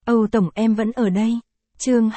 Âu Tổng em vẫn ở đây. Chương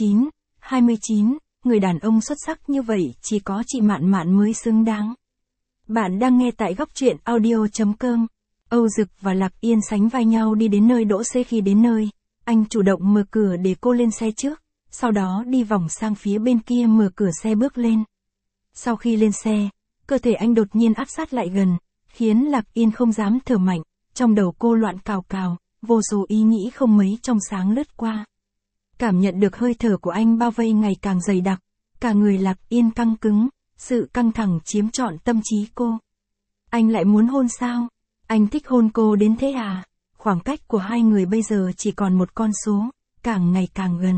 29, người đàn ông xuất sắc như vậy chỉ có chị Mạn Mạn mới xứng đáng. Bạn đang nghe tại góc truyện audio.com. Âu Dực và Lạc Yên sánh vai nhau đi đến nơi đỗ xe. Khi đến nơi, anh chủ động mở cửa để cô lên xe trước, sau đó đi vòng sang phía bên kia mở cửa xe bước lên. Sau khi lên xe, cơ thể anh đột nhiên áp sát lại gần, khiến Lạc Yên không dám thở mạnh, trong đầu cô loạn cào cào, vô số ý nghĩ không mấy trong sáng lướt qua. Cảm nhận được hơi thở của anh bao vây ngày càng dày đặc, cả người Lạc Yên căng cứng, sự căng thẳng chiếm trọn tâm trí cô. Anh lại muốn hôn sao? Anh thích hôn cô đến thế à? Khoảng cách của hai người bây giờ chỉ còn một con số, càng ngày càng gần.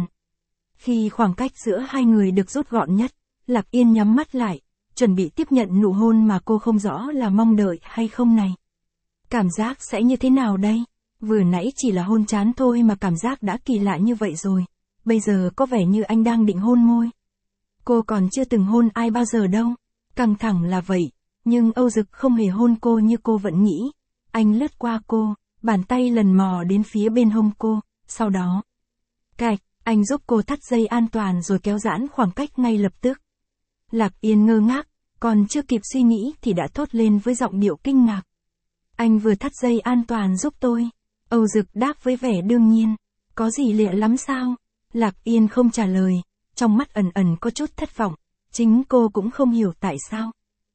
Khi khoảng cách giữa hai người được rút gọn nhất, Lạc Yên nhắm mắt lại, chuẩn bị tiếp nhận nụ hôn mà cô không rõ là mong đợi hay không này. Cảm giác sẽ như thế nào đây? Vừa nãy chỉ là hôn trán thôi mà cảm giác đã kỳ lạ như vậy rồi. Bây giờ có vẻ như anh đang định hôn môi. Cô còn chưa từng hôn ai bao giờ đâu. Căng thẳng là vậy, nhưng Âu Dực không hề hôn cô như cô vẫn nghĩ. Anh lướt qua cô, bàn tay lần mò đến phía bên hông cô, sau đó. Cạch, anh giúp cô thắt dây an toàn rồi kéo giãn khoảng cách ngay lập tức. Lạc Yên ngơ ngác, còn chưa kịp suy nghĩ thì đã thốt lên với giọng điệu kinh ngạc. Anh vừa thắt dây an toàn giúp tôi. Âu Dực đáp với vẻ đương nhiên. Có gì lạ lắm sao? Lạc Yên không trả lời, trong mắt ẩn ẩn có chút thất vọng, chính cô cũng không hiểu tại sao.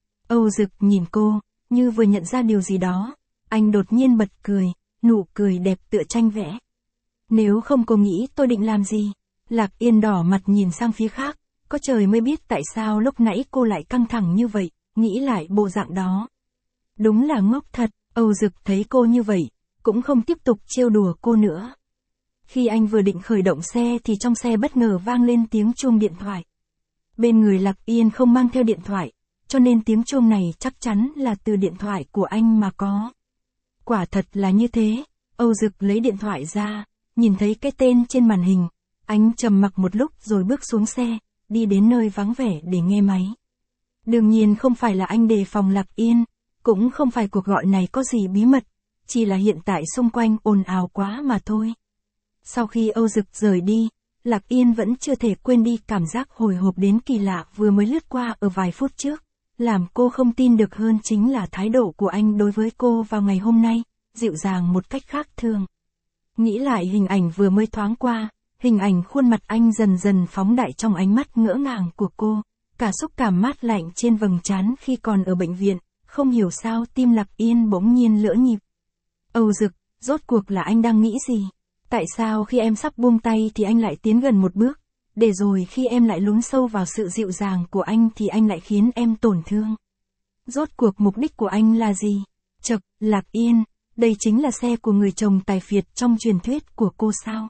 Âu Dực nhìn cô, như vừa nhận ra điều gì đó, anh đột nhiên bật cười, nụ cười đẹp tựa tranh vẽ. Nếu không cô nghĩ tôi định làm gì? Lạc Yên đỏ mặt nhìn sang phía khác, có trời mới biết tại sao lúc nãy cô lại căng thẳng như vậy, nghĩ lại bộ dạng đó. Đúng là ngốc thật, Âu Dực thấy cô như vậy, cũng không tiếp tục trêu đùa cô nữa. Khi anh vừa định khởi động xe thì trong xe bất ngờ vang lên tiếng chuông điện thoại. Bên người Lạc Yên không mang theo điện thoại, cho nên tiếng chuông này chắc chắn là từ điện thoại của anh mà có. Quả thật là như thế, Âu Dực lấy điện thoại ra, nhìn thấy cái tên trên màn hình, anh trầm mặc một lúc rồi bước xuống xe, đi đến nơi vắng vẻ để nghe máy. Đương nhiên không phải là anh đề phòng Lạc Yên, cũng không phải cuộc gọi này có gì bí mật, chỉ là hiện tại xung quanh ồn ào quá mà thôi. Sau khi Âu Dực rời đi, Lạc Yên vẫn chưa thể quên đi cảm giác hồi hộp đến kỳ lạ vừa mới lướt qua ở vài phút trước. Làm cô không tin được hơn chính là thái độ của anh đối với cô vào ngày hôm nay, dịu dàng một cách khác thường. Nghĩ lại hình ảnh vừa mới thoáng qua, hình ảnh khuôn mặt anh dần dần phóng đại trong ánh mắt ngỡ ngàng của cô, cả xúc cảm mát lạnh trên vầng trán khi còn ở bệnh viện, không hiểu sao tim Lạc Yên bỗng nhiên lỡ nhịp. Âu Dực, rốt cuộc là anh đang nghĩ gì? Tại sao khi em sắp buông tay thì anh lại tiến gần một bước, để rồi khi em lại lún sâu vào sự dịu dàng của anh thì anh lại khiến em tổn thương? Rốt cuộc mục đích của anh là gì? Chậc, Lạc Yên, đây chính là xe của người chồng tài phiệt trong truyền thuyết của cô sao?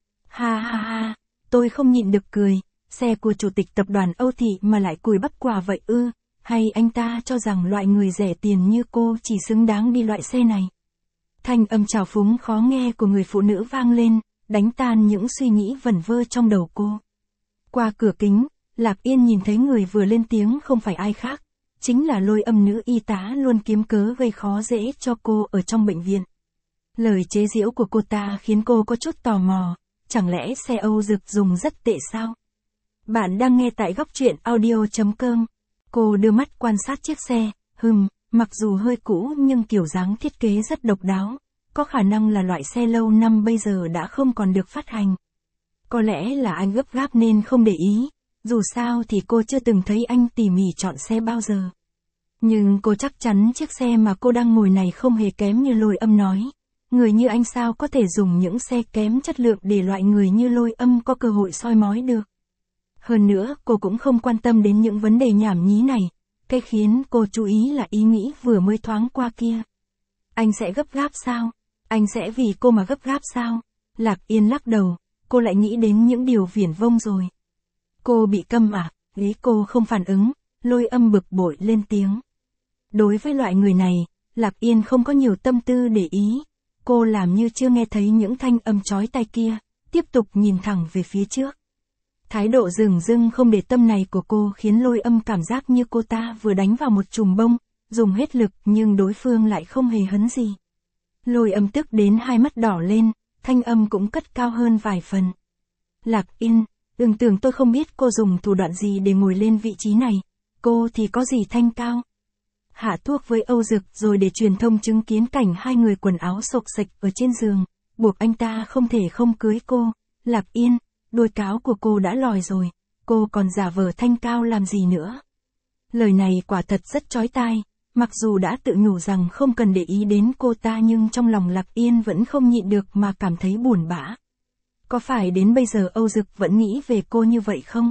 Ha ha ha, tôi không nhịn được cười, xe của chủ tịch tập đoàn Âu Thị mà lại cùi bắp quả vậy ư? Hay anh ta cho rằng loại người rẻ tiền như cô chỉ xứng đáng đi loại xe này? Thanh âm trào phúng khó nghe của người phụ nữ vang lên, đánh tan những suy nghĩ vẩn vơ trong đầu cô. Qua cửa kính, Lạc Yên nhìn thấy người vừa lên tiếng không phải ai khác, chính là Lôi Âm nữ y tá luôn kiếm cớ gây khó dễ cho cô ở trong bệnh viện. Lời chế giễu của cô ta khiến cô có chút tò mò, chẳng lẽ xe Âu Dực dùng rất tệ sao? Bạn đang nghe tại góc truyện audio.com. Cô đưa mắt quan sát chiếc xe, mặc dù hơi cũ nhưng kiểu dáng thiết kế rất độc đáo, có khả năng là loại xe lâu năm bây giờ đã không còn được phát hành. Có lẽ là anh gấp gáp nên không để ý, dù sao thì cô chưa từng thấy anh tỉ mỉ chọn xe bao giờ. Nhưng cô chắc chắn chiếc xe mà cô đang ngồi này không hề kém như Lôi Âm nói. Người như anh sao có thể dùng những xe kém chất lượng để loại người như Lôi Âm có cơ hội soi mói được. Hơn nữa cô cũng không quan tâm đến những vấn đề nhảm nhí này. Cái khiến cô chú ý là ý nghĩ vừa mới thoáng qua kia. Anh sẽ gấp gáp sao? Anh sẽ vì cô mà gấp gáp sao? Lạc Yên lắc đầu, cô lại nghĩ đến những điều viển vông rồi. Cô bị câm à? Ý cô không phản ứng, Lôi Âm bực bội lên tiếng. Đối với loại người này, Lạc Yên không có nhiều tâm tư để ý. Cô làm như chưa nghe thấy những thanh âm chói tai kia, tiếp tục nhìn thẳng về phía trước. Thái độ dửng dưng không để tâm này của cô khiến Lôi Âm cảm giác như cô ta vừa đánh vào một chùm bông, dùng hết lực nhưng đối phương lại không hề hấn gì. Lôi Âm tức đến hai mắt đỏ lên, thanh âm cũng cất cao hơn vài phần. Lạc Yên, đừng tưởng tôi không biết cô dùng thủ đoạn gì để ngồi lên vị trí này, cô thì có gì thanh cao. Hạ thuốc với Âu Dực rồi để truyền thông chứng kiến cảnh hai người quần áo xộc xệch ở trên giường, buộc anh ta không thể không cưới cô. Lạc Yên, đuôi cáo của cô đã lòi rồi, cô còn giả vờ thanh cao làm gì nữa. Lời này quả thật rất chói tai, mặc dù đã tự nhủ rằng không cần để ý đến cô ta nhưng trong lòng Lạc Yên vẫn không nhịn được mà cảm thấy buồn bã. Có phải đến bây giờ Âu Dực vẫn nghĩ về cô như vậy không?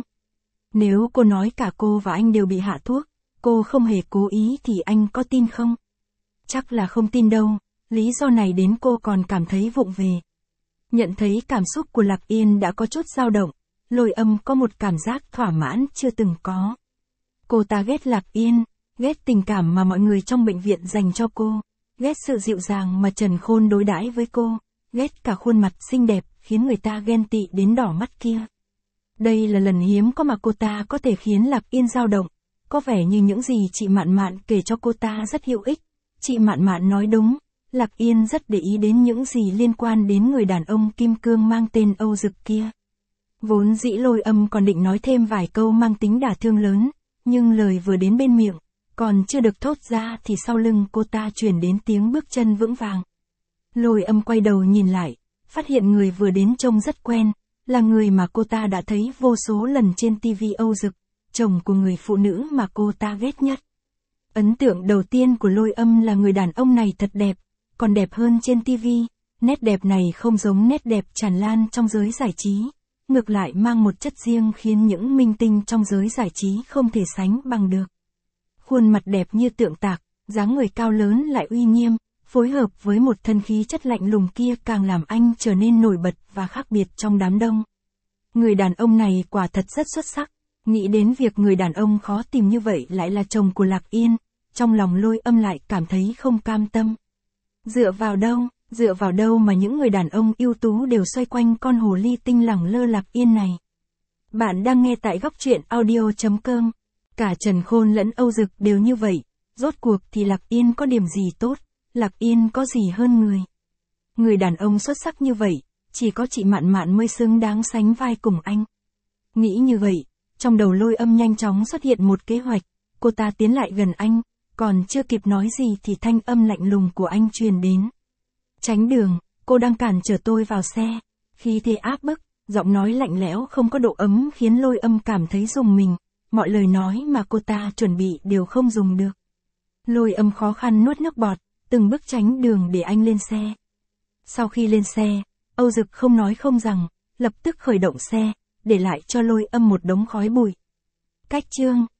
Nếu cô nói cả cô và anh đều bị hạ thuốc, cô không hề cố ý thì anh có tin không? Chắc là không tin đâu, lý do này đến cô còn cảm thấy vụng về. Nhận thấy cảm xúc của Lạc Yên đã có chút dao động, Lôi Âm có một cảm giác thỏa mãn chưa từng có. Cô ta ghét Lạc Yên, ghét tình cảm mà mọi người trong bệnh viện dành cho cô, ghét sự dịu dàng mà Trần Khôn đối đãi với cô, ghét cả khuôn mặt xinh đẹp khiến người ta ghen tị đến đỏ mắt kia. Đây là lần hiếm có mà cô ta có thể khiến Lạc Yên dao động, có vẻ như những gì chị Mạn Mạn kể cho cô ta rất hữu ích. Chị Mạn Mạn nói đúng, Lạc Yên rất để ý đến những gì liên quan đến người đàn ông kim cương mang tên Âu Dực kia. Vốn dĩ Lôi Âm còn định nói thêm vài câu mang tính đả thương lớn, nhưng lời vừa đến bên miệng, còn chưa được thốt ra thì sau lưng cô ta truyền đến tiếng bước chân vững vàng. Lôi Âm quay đầu nhìn lại, phát hiện người vừa đến trông rất quen, là người mà cô ta đã thấy vô số lần trên TV. Âu Dực, chồng của người phụ nữ mà cô ta ghét nhất. Ấn tượng đầu tiên của Lôi Âm là người đàn ông này thật đẹp, còn đẹp hơn trên TV. Nét đẹp này không giống nét đẹp tràn lan trong giới giải trí, ngược lại mang một chất riêng khiến những minh tinh trong giới giải trí không thể sánh bằng được. Khuôn mặt đẹp như tượng tạc, dáng người cao lớn lại uy nghiêm, phối hợp với một thân khí chất lạnh lùng kia càng làm anh trở nên nổi bật và khác biệt trong đám đông. Người đàn ông này quả thật rất xuất sắc, nghĩ đến việc người đàn ông khó tìm như vậy lại là chồng của Lạc Yên, trong lòng Lôi Âm lại cảm thấy không cam tâm. Dựa vào đâu mà những người đàn ông ưu tú đều xoay quanh con hồ ly tinh lẳng lơ Lạc Yên này. Bạn đang nghe tại góc truyện audio.com. Cả Trần Khôn lẫn Âu Dực đều như vậy, rốt cuộc thì Lạc Yên có điểm gì tốt, Lạc Yên có gì hơn người. Người đàn ông xuất sắc như vậy, chỉ có chị Mạn Mạn mới xứng đáng sánh vai cùng anh. Nghĩ như vậy, trong đầu Lôi Âm nhanh chóng xuất hiện một kế hoạch, cô ta tiến lại gần anh, còn chưa kịp nói gì thì thanh âm lạnh lùng của anh truyền đến. Tránh đường, cô đang cản trở tôi vào xe. Khi thế áp bức, giọng nói lạnh lẽo không có độ ấm khiến Lôi Âm cảm thấy rùng mình, mọi lời nói mà cô ta chuẩn bị đều không dùng được. Lôi Âm khó khăn nuốt nước bọt, từng bước tránh đường để anh lên xe. Sau khi lên xe, Âu Dực không nói không rằng, lập tức khởi động xe, để lại cho Lôi Âm một đống khói bụi. Cách chương